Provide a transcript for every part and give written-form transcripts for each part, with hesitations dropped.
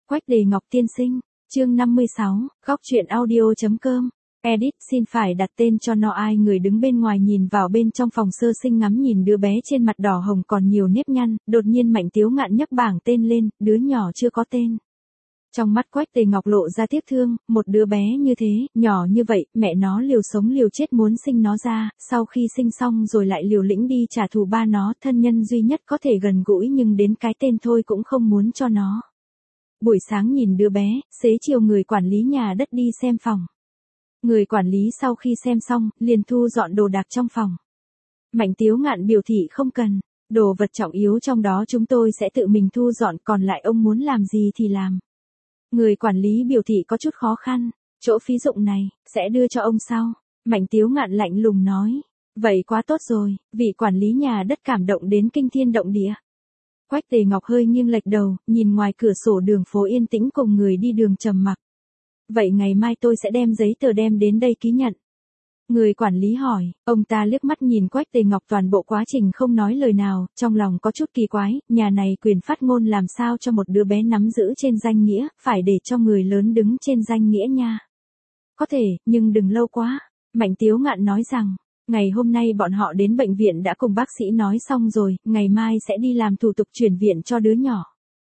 Quách Đề Ngọc tiên sinh, chương 56, góc truyện audio.com. Edit xin phải đặt tên cho nó. Ai người đứng bên ngoài nhìn vào bên trong phòng sơ sinh ngắm nhìn đứa bé trên mặt đỏ hồng còn nhiều nếp nhăn, đột nhiên Mạnh Tiếu Ngạn nhấc bảng tên lên, đứa nhỏ chưa có tên. Trong mắt Quách Đề Ngọc lộ ra tiếc thương, một đứa bé như thế, nhỏ như vậy, mẹ nó liều sống liều chết muốn sinh nó ra, sau khi sinh xong rồi lại liều lĩnh đi trả thù ba nó, thân nhân duy nhất có thể gần gũi nhưng đến cái tên thôi cũng không muốn cho nó. Buổi sáng nhìn đứa bé, xế chiều người quản lý nhà đất đi xem phòng. Người quản lý sau khi xem xong, liền thu dọn đồ đạc trong phòng. Mạnh Tiếu Ngạn biểu thị không cần, đồ vật trọng yếu trong đó chúng tôi sẽ tự mình thu dọn, còn lại ông muốn làm gì thì làm. Người quản lý biểu thị có chút khó khăn, chỗ phí dụng này, sẽ đưa cho ông sau. Mạnh Tiếu Ngạn lạnh lùng nói, vậy quá tốt rồi, vị quản lý nhà đất cảm động đến kinh thiên động địa. Quách Đề Ngọc hơi nghiêng lệch đầu, nhìn ngoài cửa sổ đường phố yên tĩnh cùng người đi đường trầm mặc. Vậy ngày mai tôi sẽ đem giấy tờ đem đến đây ký nhận. Người quản lý hỏi, ông ta liếc mắt nhìn Quách Đề Ngọc toàn bộ quá trình không nói lời nào, trong lòng có chút kỳ quái, nhà này quyền phát ngôn làm sao cho một đứa bé nắm giữ trên danh nghĩa, phải để cho người lớn đứng trên danh nghĩa nha. Có thể, nhưng đừng lâu quá. Mạnh Tiếu Ngạn nói rằng, ngày hôm nay bọn họ đến bệnh viện đã cùng bác sĩ nói xong rồi, ngày mai sẽ đi làm thủ tục chuyển viện cho đứa nhỏ.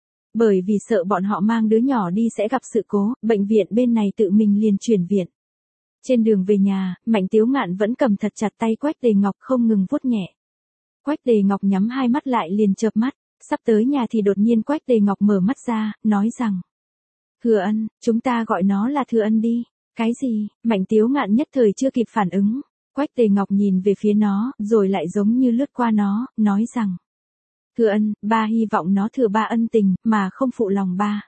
Bởi vì sợ bọn họ mang đứa nhỏ đi sẽ gặp sự cố, bệnh viện bên này tự mình liền chuyển viện. Trên đường về nhà, Mạnh Tiếu Ngạn vẫn cầm thật chặt tay Quách Đề Ngọc không ngừng vuốt nhẹ. Quách Đề Ngọc nhắm hai mắt lại liền chợp mắt, sắp tới nhà thì đột nhiên Quách Đề Ngọc mở mắt ra, nói rằng. Thừa Ân, chúng ta gọi nó là Thừa Ân đi. Cái gì? Mạnh Tiếu Ngạn nhất thời chưa kịp phản ứng. Quách Đề Ngọc nhìn về phía nó, rồi lại giống như lướt qua nó, nói rằng. Thừa Ân, ba hy vọng nó thừa ba ân tình, mà không phụ lòng ba.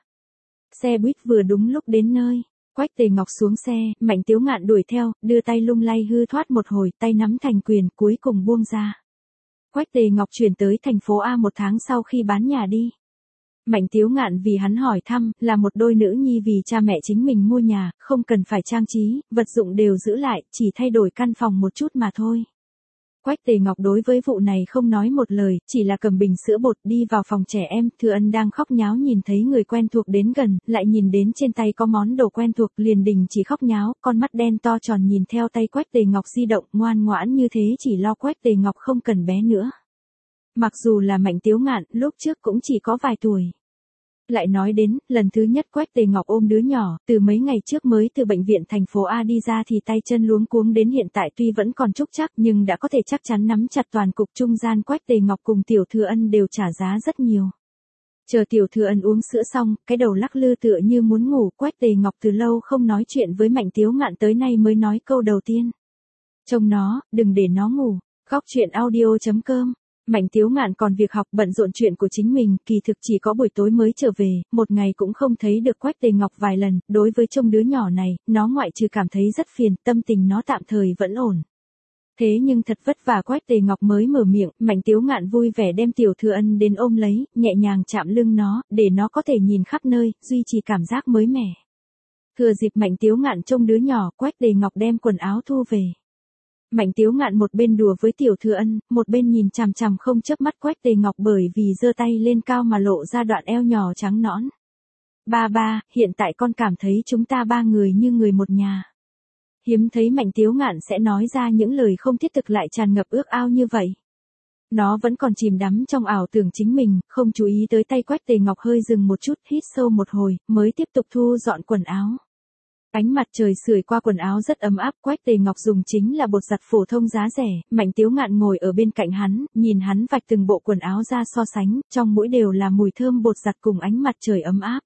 Xe buýt vừa đúng lúc đến nơi. Quách Đề Ngọc xuống xe, Mạnh Tiếu Ngạn đuổi theo, đưa tay lung lay hư thoát một hồi, tay nắm thành quyền, cuối cùng buông ra. Quách Đề Ngọc chuyển tới thành phố A một tháng sau khi bán nhà đi. Mạnh Tiếu Ngạn vì hắn hỏi thăm, là một đôi nữ nhi vì cha mẹ chính mình mua nhà, không cần phải trang trí, vật dụng đều giữ lại, chỉ thay đổi căn phòng một chút mà thôi. Quách Đề Ngọc đối với vụ này không nói một lời, chỉ là cầm bình sữa bột đi vào phòng trẻ em, Thừa Ân đang khóc nháo nhìn thấy người quen thuộc đến gần, lại nhìn đến trên tay có món đồ quen thuộc liền đình chỉ khóc nháo, con mắt đen to tròn nhìn theo tay Quách Đề Ngọc di động, ngoan ngoãn như thế chỉ lo Quách Đề Ngọc không cần bé nữa. Mặc dù là Mạnh Tiếu Ngạn, lúc trước cũng chỉ có vài tuổi. Lại nói đến, lần thứ nhất Quách Đề Ngọc ôm đứa nhỏ, từ mấy ngày trước mới từ bệnh viện thành phố A đi ra thì tay chân luống cuống đến hiện tại tuy vẫn còn trúc trắc nhưng đã có thể chắc chắn nắm chặt toàn cục trung gian. Quách Đề Ngọc cùng Tiểu Thừa Ân đều trả giá rất nhiều. Chờ Tiểu Thừa Ân uống sữa xong, cái đầu lắc lư tựa như muốn ngủ, Quách Đề Ngọc từ lâu không nói chuyện với Mạnh Tiếu Ngạn tới nay mới nói câu đầu tiên. Trông nó, đừng để nó ngủ. Góc truyện audio.com. Mạnh Tiếu Ngạn còn việc học bận rộn chuyện của chính mình, kỳ thực chỉ có buổi tối mới trở về, một ngày cũng không thấy được Quách Đề Ngọc vài lần, đối với trông đứa nhỏ này, nó ngoại trừ cảm thấy rất phiền, tâm tình nó tạm thời vẫn ổn. Thế nhưng thật vất vả Quách Đề Ngọc mới mở miệng, Mạnh Tiếu Ngạn vui vẻ đem Tiểu Thừa Ân đến ôm lấy, nhẹ nhàng chạm lưng nó, để nó có thể nhìn khắp nơi, duy trì cảm giác mới mẻ. Thừa dịp Mạnh Tiếu Ngạn trông đứa nhỏ, Quách Đề Ngọc đem quần áo thu về. Mạnh Tiếu Ngạn một bên đùa với Tiểu Thừa Ân, một bên nhìn chằm chằm không chớp mắt Quách Đề Ngọc bởi vì giơ tay lên cao mà lộ ra đoạn eo nhỏ trắng nõn. Ba, hiện tại con cảm thấy chúng ta ba người như người một nhà. Hiếm thấy Mạnh Tiếu Ngạn sẽ nói ra những lời không thiết thực lại tràn ngập ước ao như vậy. Nó vẫn còn chìm đắm trong ảo tưởng chính mình, không chú ý tới tay Quách Đề Ngọc hơi dừng một chút, hít sâu một hồi, mới tiếp tục thu dọn quần áo. Ánh mặt trời sưởi qua quần áo rất ấm áp, Quách Đề Ngọc dùng chính là bột giặt phổ thông giá rẻ, Mạnh Tiếu Ngạn ngồi ở bên cạnh hắn, nhìn hắn vạch từng bộ quần áo ra so sánh, trong mũi đều là mùi thơm bột giặt cùng ánh mặt trời ấm áp.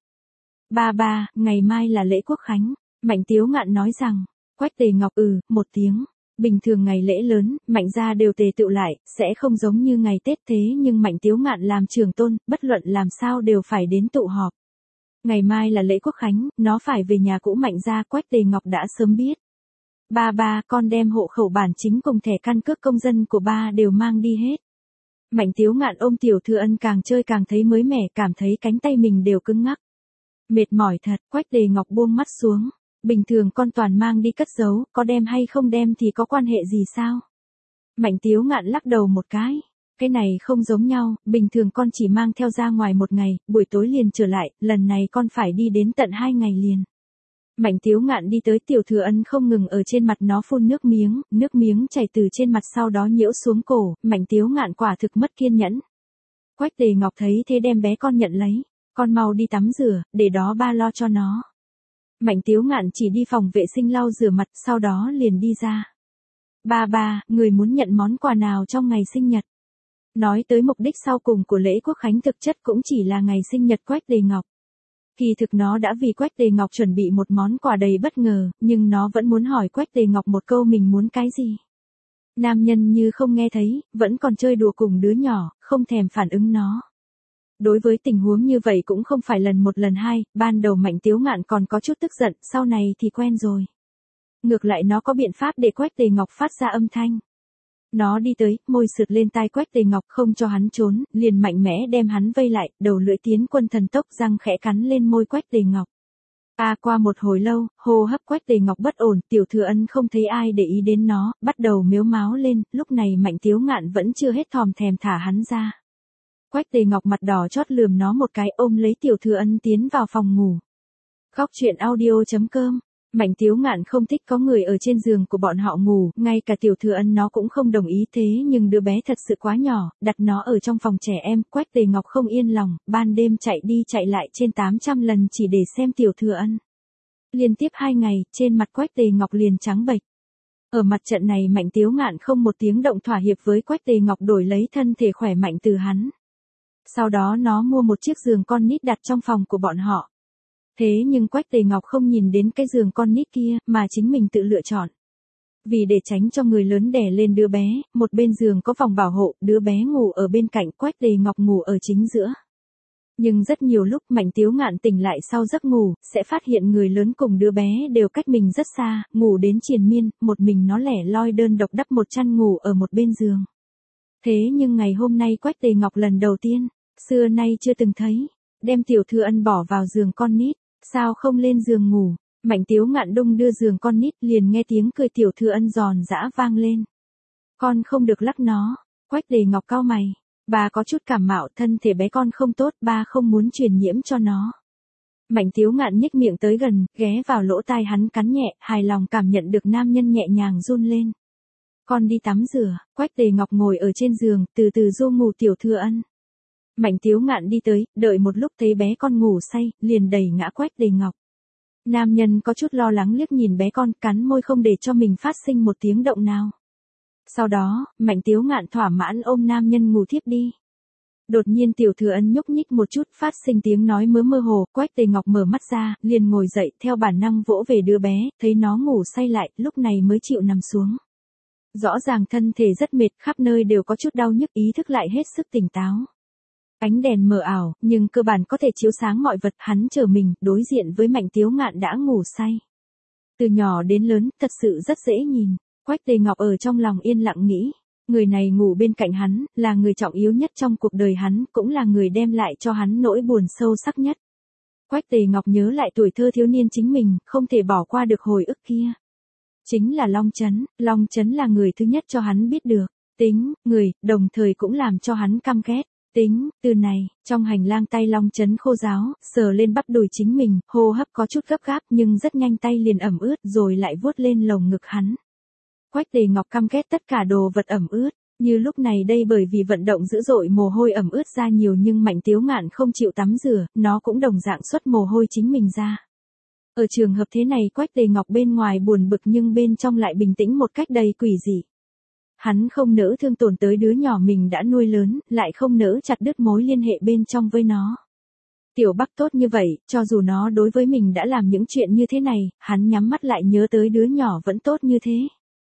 Ba, ngày mai là lễ Quốc Khánh, Mạnh Tiếu Ngạn nói rằng. Quách Đề Ngọc một tiếng. Bình thường ngày lễ lớn, Mạnh gia đều tề tựu lại, sẽ không giống như ngày Tết thế nhưng Mạnh Tiếu Ngạn làm trưởng tôn, bất luận làm sao đều phải đến tụ họp. Ngày mai là lễ Quốc Khánh, nó phải về nhà cũ Mạnh gia, Quách Đề Ngọc đã sớm biết. Ba, con đem hộ khẩu bản chính cùng thẻ căn cước công dân của ba đều mang đi hết. Mạnh Tiếu Ngạn ôm Tiểu Thừa Ân càng chơi càng thấy mới mẻ, cảm thấy cánh tay mình đều cứng ngắc. Mệt mỏi thật, Quách Đề Ngọc buông mắt xuống. Bình thường con toàn mang đi cất giấu, có đem hay không đem thì có quan hệ gì sao? Mạnh Tiếu Ngạn lắc đầu một cái. Cái này không giống nhau, bình thường con chỉ mang theo ra ngoài một ngày, buổi tối liền trở lại, lần này con phải đi đến tận 2 ngày liền. Mạnh Tiếu Ngạn đi tới Tiểu Thừa Ân không ngừng ở trên mặt nó phun nước miếng chảy từ trên mặt sau đó nhiễu xuống cổ, Mạnh Tiếu Ngạn quả thực mất kiên nhẫn. Quách Tề Ngọc thấy thế đem bé con nhận lấy, con mau đi tắm rửa, để đó ba lo cho nó. Mạnh Tiếu Ngạn chỉ đi phòng vệ sinh lau rửa mặt, sau đó liền đi ra. Ba, người muốn nhận món quà nào trong ngày sinh nhật? Nói tới mục đích sau cùng của lễ quốc khánh thực chất cũng chỉ là ngày sinh nhật Quách Tề Ngọc. Kỳ thực nó đã vì Quách Tề Ngọc chuẩn bị một món quà đầy bất ngờ, nhưng nó vẫn muốn hỏi Quách Tề Ngọc một câu mình muốn cái gì. Nam nhân như không nghe thấy, vẫn còn chơi đùa cùng đứa nhỏ, không thèm phản ứng nó. Đối với tình huống như vậy cũng không phải lần một lần hai, ban đầu Mạnh Tiếu Ngạn còn có chút tức giận, sau này thì quen rồi. Ngược lại nó có biện pháp để Quách Tề Ngọc phát ra âm thanh. Nó đi tới, môi sượt lên tai Quách Tề Ngọc không cho hắn trốn, liền mạnh mẽ đem hắn vây lại, đầu lưỡi tiến quân thần tốc răng khẽ cắn lên môi Quách Tề Ngọc. Qua một hồi lâu, hô hấp Quách Tề Ngọc bất ổn, Tiểu Thừa Ân không thấy ai để ý đến nó, bắt đầu mếu máo lên, lúc này Mạnh Tiếu Ngạn vẫn chưa hết thòm thèm thả hắn ra. Quách Tề Ngọc mặt đỏ chót lườm nó một cái ôm lấy Tiểu Thừa Ân tiến vào phòng ngủ. Khóc chuyện audio.com. Mạnh Tiếu Ngạn không thích có người ở trên giường của bọn họ ngủ, ngay cả Tiểu Thừa Ân nó cũng không đồng ý thế nhưng đứa bé thật sự quá nhỏ, đặt nó ở trong phòng trẻ em, Quách Tề Ngọc không yên lòng, ban đêm chạy đi chạy lại trên 800 lần chỉ để xem Tiểu Thừa Ân. Liên tiếp 2 ngày, trên mặt Quách Tề Ngọc liền trắng bệch. Ở mặt trận này Mạnh Tiếu Ngạn không một tiếng động thỏa hiệp với Quách Tề Ngọc đổi lấy thân thể khỏe mạnh từ hắn. Sau đó nó mua một chiếc giường con nít đặt trong phòng của bọn họ. Thế nhưng Quách Tề Ngọc không nhìn đến cái giường con nít kia, mà chính mình tự lựa chọn. Vì để tránh cho người lớn đè lên đứa bé, một bên giường có vòng bảo hộ, đứa bé ngủ ở bên cạnh, Quách Tề Ngọc ngủ ở chính giữa. Nhưng rất nhiều lúc Mạnh Tiếu Ngạn tỉnh lại sau giấc ngủ, sẽ phát hiện người lớn cùng đứa bé đều cách mình rất xa, ngủ đến triền miên, một mình nó lẻ loi đơn độc đắp một chăn ngủ ở một bên giường. Thế nhưng ngày hôm nay Quách Tề Ngọc lần đầu tiên, xưa nay chưa từng thấy, đem Tiểu Thừa Ân bỏ vào giường con nít. Sao không lên giường ngủ? Mạnh Tiếu Ngạn đung đưa giường con nít liền nghe tiếng cười Tiểu Thừa Ân giòn giã vang lên. Con không được lắc nó. Quách Tề Ngọc cau mày. Bà có chút cảm mạo, thân thể bé con không tốt, ba không muốn truyền nhiễm cho nó. Mạnh Tiếu Ngạn nhếch miệng tới gần, ghé vào lỗ tai hắn cắn nhẹ, hài lòng cảm nhận được nam nhân nhẹ nhàng run lên. Con đi tắm rửa. Quách Tề Ngọc ngồi ở trên giường, từ từ du ngủ Tiểu Thừa Ân. Mạnh Tiếu Ngạn đi tới, đợi một lúc thấy bé con ngủ say, liền đẩy ngã Quách Tề Ngọc. Nam nhân có chút lo lắng liếc nhìn bé con, cắn môi không để cho mình phát sinh một tiếng động nào. Sau đó, Mạnh Tiếu Ngạn thỏa mãn ôm nam nhân ngủ thiếp đi. Đột nhiên Tiểu Thừa Ân nhúc nhích một chút, phát sinh tiếng nói mơ hồ, Quách Tề Ngọc mở mắt ra, liền ngồi dậy, theo bản năng vỗ về đứa bé, thấy nó ngủ say lại, lúc này mới chịu nằm xuống. Rõ ràng thân thể rất mệt, khắp nơi đều có chút đau nhức, ý thức lại hết sức tỉnh táo. Ánh đèn mờ ảo, nhưng cơ bản có thể chiếu sáng mọi vật, hắn trở mình, đối diện với Mạnh Tiếu Ngạn đã ngủ say. Từ nhỏ đến lớn, thật sự rất dễ nhìn. Quách Tề Ngọc ở trong lòng yên lặng nghĩ, người này ngủ bên cạnh hắn, là người trọng yếu nhất trong cuộc đời hắn, cũng là người đem lại cho hắn nỗi buồn sâu sắc nhất. Quách Tề Ngọc nhớ lại tuổi thơ thiếu niên chính mình, không thể bỏ qua được hồi ức kia. Chính là Long Chấn là người thứ nhất cho hắn biết được, tính, người, đồng thời cũng làm cho hắn căm ghét. Tính, từ này, trong hành lang tay Long Chấn khô ráo, sờ lên bắp đùi chính mình, hô hấp có chút gấp gáp nhưng rất nhanh tay liền ẩm ướt rồi lại vuốt lên lồng ngực hắn. Quách Tề Ngọc căm ghét tất cả đồ vật ẩm ướt, như lúc này đây bởi vì vận động dữ dội mồ hôi ẩm ướt ra nhiều nhưng Mạnh Tiếu Ngạn không chịu tắm rửa, nó cũng đồng dạng xuất mồ hôi chính mình ra. Ở trường hợp thế này Quách Tề Ngọc bên ngoài buồn bực nhưng bên trong lại bình tĩnh một cách đầy quỷ dị. Hắn không nỡ thương tổn tới đứa nhỏ mình đã nuôi lớn, lại không nỡ chặt đứt mối liên hệ bên trong với nó. Tiểu Bắc tốt như vậy, cho dù nó đối với mình đã làm những chuyện như thế này, hắn nhắm mắt lại nhớ tới đứa nhỏ vẫn tốt như thế.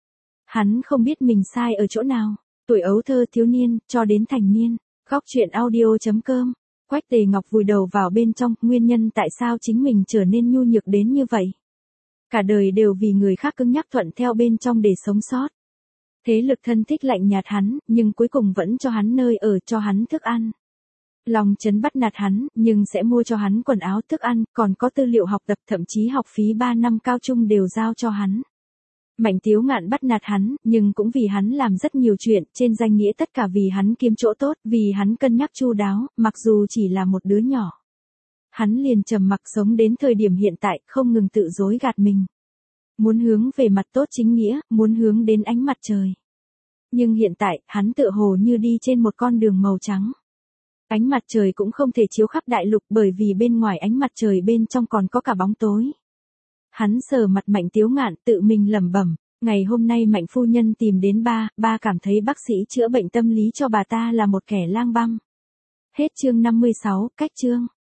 Hắn không biết mình sai ở chỗ nào, tuổi ấu thơ thiếu niên, cho đến thành niên. Khóc chuyện audio.com. Quách Tề Ngọc vùi đầu vào bên trong, nguyên nhân tại sao chính mình trở nên nhu nhược đến như vậy. Cả đời đều vì người khác cứng nhắc thuận theo bên trong để sống sót. Thế lực thân thích lạnh nhạt hắn, nhưng cuối cùng vẫn cho hắn nơi ở, cho hắn thức ăn. Long Chấn bắt nạt hắn, nhưng sẽ mua cho hắn quần áo thức ăn, còn có tư liệu học tập, thậm chí học phí 3 năm cao trung đều giao cho hắn. Mạnh Tiếu Ngạn bắt nạt hắn, nhưng cũng vì hắn làm rất nhiều chuyện, trên danh nghĩa tất cả vì hắn kiếm chỗ tốt, vì hắn cân nhắc chu đáo, mặc dù chỉ là một đứa nhỏ. Hắn liền trầm mặc sống đến thời điểm hiện tại, không ngừng tự dối gạt mình. Muốn hướng về mặt tốt chính nghĩa, muốn hướng đến ánh mặt trời. Nhưng hiện tại, hắn tựa hồ như đi trên một con đường màu trắng. Ánh mặt trời cũng không thể chiếu khắp đại lục bởi vì bên ngoài ánh mặt trời bên trong còn có cả bóng tối. Hắn sờ mặt Mạnh Tiếu Ngạn tự mình lẩm bẩm, ngày hôm nay Mạnh phu nhân tìm đến ba cảm thấy bác sĩ chữa bệnh tâm lý cho bà ta là một kẻ lang băm. Hết chương 56, cách chương.